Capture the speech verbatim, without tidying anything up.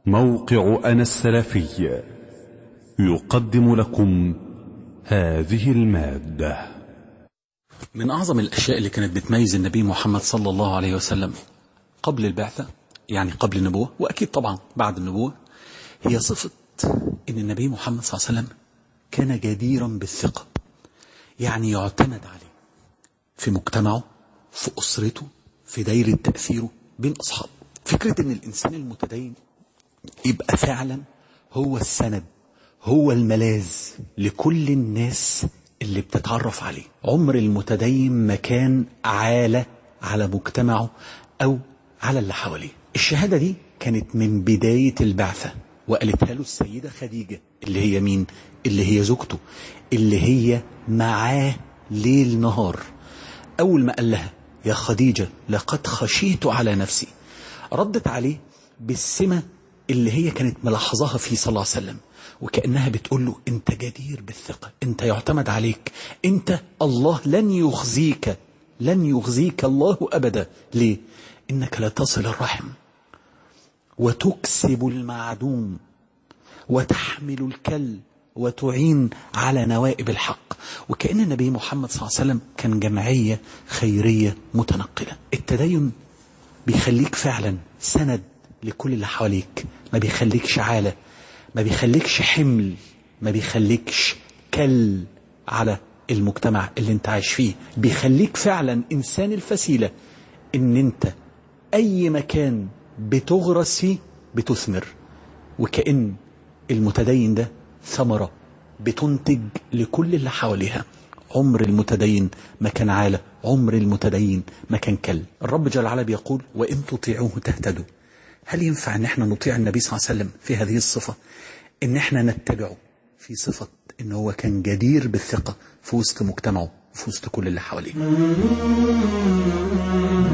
موقع أنا السلفي يقدم لكم هذه المادة. من أعظم الأشياء اللي كانت بتميز النبي محمد صلى الله عليه وسلم قبل البعثة، يعني قبل النبوة، وأكيد طبعا بعد النبوة، هي صفة إن النبي محمد صلى الله عليه وسلم كان جديرا بالثقة، يعني يعتمد عليه في مجتمعه، في أسرته، في دايرة تأثيره بين أصحابه. فكرة إن الإنسان المتدين يبقى فعلا هو السند، هو الملاذ لكل الناس اللي بتتعرف عليه. عمر المتدين ما كان عالة على مجتمعه أو على اللي حواليه. الشهادة دي كانت من بداية البعثة، وقالتها له السيدة خديجة اللي هي مين؟ اللي هي زوجته، اللي هي معاه ليل نهار. أول ما قال لها يا خديجة لقد خشيت على نفسي، ردت عليه بالسمة اللي هي كانت ملاحظاها فيه صلى الله عليه وسلم، وكأنها بتقول له انت جدير بالثقة، انت يعتمد عليك، انت الله لن يخزيك، لن يخزيك الله أبدا. ليه؟ انك لا تصل الرحم وتكسب المعدوم وتحمل الكل وتعين على نوائب الحق. وكأن النبي محمد صلى الله عليه وسلم كان جمعية خيرية متنقلة. التدين بيخليك فعلا سند لكل اللي حواليك، ما بيخليكش عالة، ما بيخليكش حمل، ما بيخليكش كل على المجتمع اللي انت عايش فيه. بيخليك فعلا إنسان الفسيلة، ان انت أي مكان بتغرس فيه بتثمر. وكأن المتدين ده ثمرة بتنتج لكل اللي حواليها. عمر المتدين ما كان عالة، عمر المتدين ما كان كل. الرب جل وعلا بيقول وإن تطيعوه تهتدوا. هل ينفع ان احنا نطيع النبي صلى الله عليه وسلم في هذه الصفة، ان احنا نتبعه في صفة ان هو كان جدير بالثقة في وسط مجتمعه، في وسط كل اللي حواليه؟